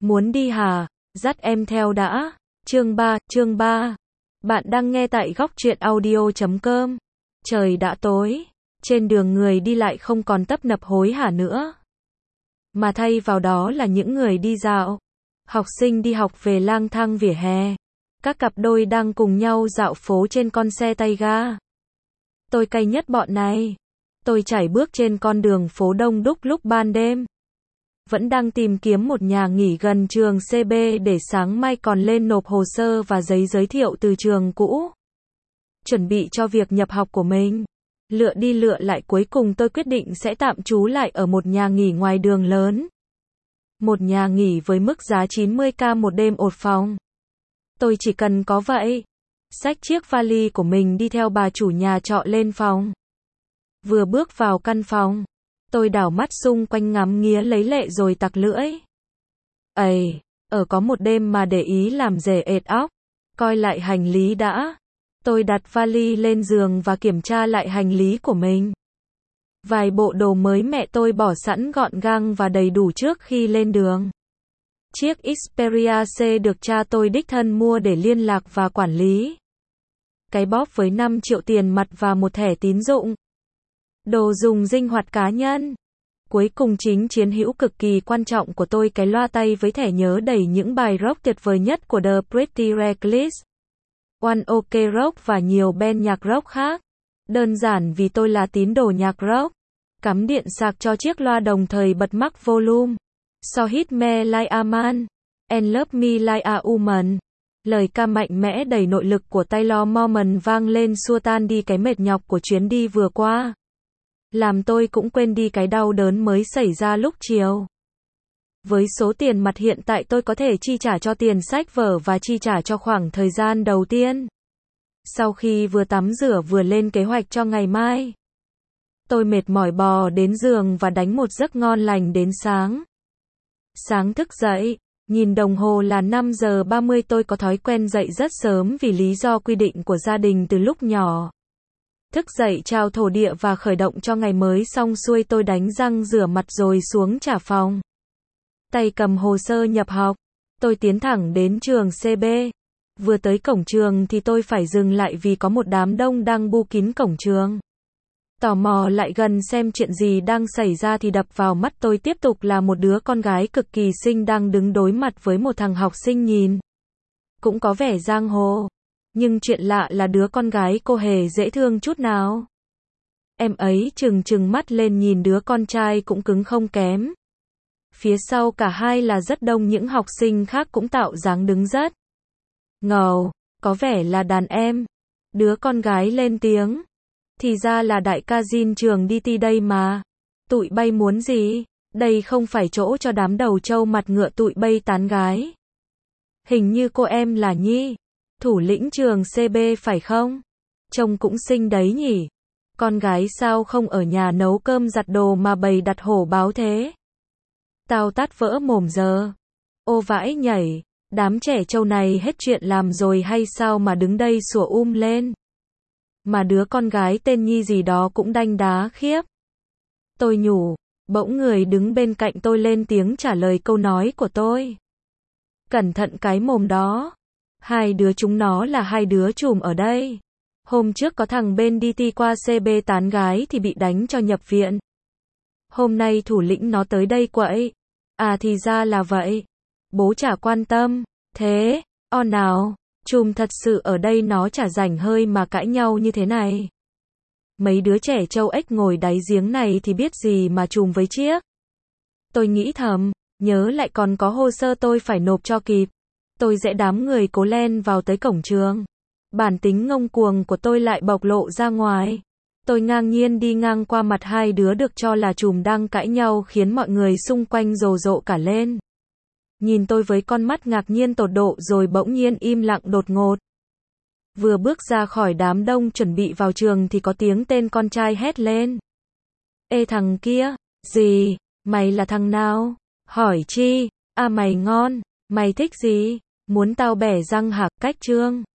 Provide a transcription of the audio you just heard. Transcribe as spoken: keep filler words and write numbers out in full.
Muốn đi hả? Dắt em theo đã. Chương ba, chương ba. Bạn đang nghe tại góc truyện audio chấm com. Trời đã tối, trên đường người đi lại không còn tấp nập hối hả nữa, mà thay vào đó là những người đi dạo. Học sinh đi học về lang thang vỉa hè. Các cặp đôi đang cùng nhau dạo phố trên con xe tay ga. Tôi cay nhất bọn này. Tôi chảy bước trên con đường phố đông đúc lúc ban đêm. Vẫn đang tìm kiếm một nhà nghỉ gần trường xê bê để sáng mai còn lên nộp hồ sơ và giấy giới thiệu từ trường cũ. Chuẩn bị cho việc nhập học của mình. Lựa đi lựa lại cuối cùng tôi quyết định sẽ tạm trú lại ở một nhà nghỉ ngoài đường lớn. Một nhà nghỉ với mức giá chín mươi k một đêm một phòng. Tôi chỉ cần có vậy. Xách chiếc vali của mình đi theo bà chủ nhà trọ lên phòng. Vừa bước vào căn phòng, tôi đảo mắt xung quanh ngắm nghía lấy lệ rồi tặc lưỡi. Ây, ở có một đêm mà để ý làm rể ệt óc. Coi lại hành lý đã. Tôi đặt vali lên giường và kiểm tra lại hành lý của mình. Vài bộ đồ mới mẹ tôi bỏ sẵn gọn gàng và đầy đủ trước khi lên đường. Chiếc Xperia C được cha tôi đích thân mua để liên lạc và quản lý. Cái bóp với năm triệu tiền mặt và một thẻ tín dụng. Đồ dùng sinh hoạt cá nhân. Cuối cùng chính chiến hữu cực kỳ quan trọng của tôi, cái loa tay với thẻ nhớ đầy những bài rock tuyệt vời nhất của The Pretty Reckless, One Ok Rock và nhiều band nhạc rock khác. Đơn giản vì tôi là tín đồ nhạc rock. Cắm điện sạc cho chiếc loa đồng thời bật max volume. So hit me like a man, and love me like a woman. Lời ca mạnh mẽ đầy nội lực của Taylor Momon vang lên xua tan đi cái mệt nhọc của chuyến đi vừa qua. Làm tôi cũng quên đi cái đau đớn mới xảy ra lúc chiều. Với số tiền mặt hiện tại tôi có thể chi trả cho tiền sách vở và chi trả cho khoảng thời gian đầu tiên. Sau khi vừa tắm rửa vừa lên kế hoạch cho ngày mai, tôi mệt mỏi bò đến giường và đánh một giấc ngon lành đến sáng. Sáng thức dậy, nhìn đồng hồ là năm giờ ba mươi. Tôi có thói quen dậy rất sớm vì lý do quy định của gia đình từ lúc nhỏ. Thức dậy chào thổ địa và khởi động cho ngày mới xong xuôi, tôi đánh răng rửa mặt rồi xuống trả phòng. Tay cầm hồ sơ nhập học, tôi tiến thẳng đến trường xê bê. Vừa tới cổng trường thì tôi phải dừng lại vì có một đám đông đang bu kín cổng trường. Tò mò lại gần xem chuyện gì đang xảy ra thì đập vào mắt tôi tiếp tục là một đứa con gái cực kỳ xinh đang đứng đối mặt với một thằng học sinh nhìn cũng có vẻ giang hồ. Nhưng chuyện lạ là đứa con gái cô hề dễ thương chút nào. Em ấy trừng trừng mắt lên nhìn đứa con trai cũng cứng không kém. Phía sau cả hai là rất đông những học sinh khác cũng tạo dáng đứng rất ngầu, có vẻ là đàn em. Đứa con gái lên tiếng. Thì ra là đại ca Jin trường đê tê đây mà. Tụi bay muốn gì? Đây không phải chỗ cho đám đầu trâu mặt ngựa tụi bay tán gái. Hình như cô em là Nhi, thủ lĩnh trường xê bê phải không? Trông cũng xinh đấy nhỉ. Con gái sao không ở nhà nấu cơm giặt đồ mà bày đặt hổ báo thế? Tao tát vỡ mồm giờ. Ô vãi nhảy, đám trẻ trâu này hết chuyện làm rồi hay sao mà đứng đây sủa um lên? Mà đứa con gái tên Nhi gì đó cũng đanh đá khiếp. Tôi nhủ, bỗng người đứng bên cạnh tôi lên tiếng trả lời câu nói của tôi. Cẩn thận cái mồm đó. Hai đứa chúng nó là hai đứa trùm ở đây. Hôm trước có thằng bên đê tê qua xê bê tán gái thì bị đánh cho nhập viện. Hôm nay thủ lĩnh nó tới đây quậy. À thì ra là vậy. Bố chả quan tâm. Thế, o nào, trùm thật sự ở đây nó chả rảnh hơi mà cãi nhau như thế này. Mấy đứa trẻ trâu ếch ngồi đáy giếng này thì biết gì mà trùm với chiếc. Tôi nghĩ thầm, nhớ lại còn có hồ sơ tôi phải nộp cho kịp. Tôi dễ đám người cố len vào tới cổng trường. Bản tính ngông cuồng của tôi lại bộc lộ ra ngoài. Tôi ngang nhiên đi ngang qua mặt hai đứa được cho là trùm đang cãi nhau khiến mọi người xung quanh rồ rộ cả lên. Nhìn tôi với con mắt ngạc nhiên tột độ rồi bỗng nhiên im lặng đột ngột. Vừa bước ra khỏi đám đông chuẩn bị vào trường thì có tiếng tên con trai hét lên. Ê thằng kia, gì, mày là thằng nào? Hỏi chi? À mày ngon, mày thích gì? Muốn tao bẻ răng hả? Cách trương.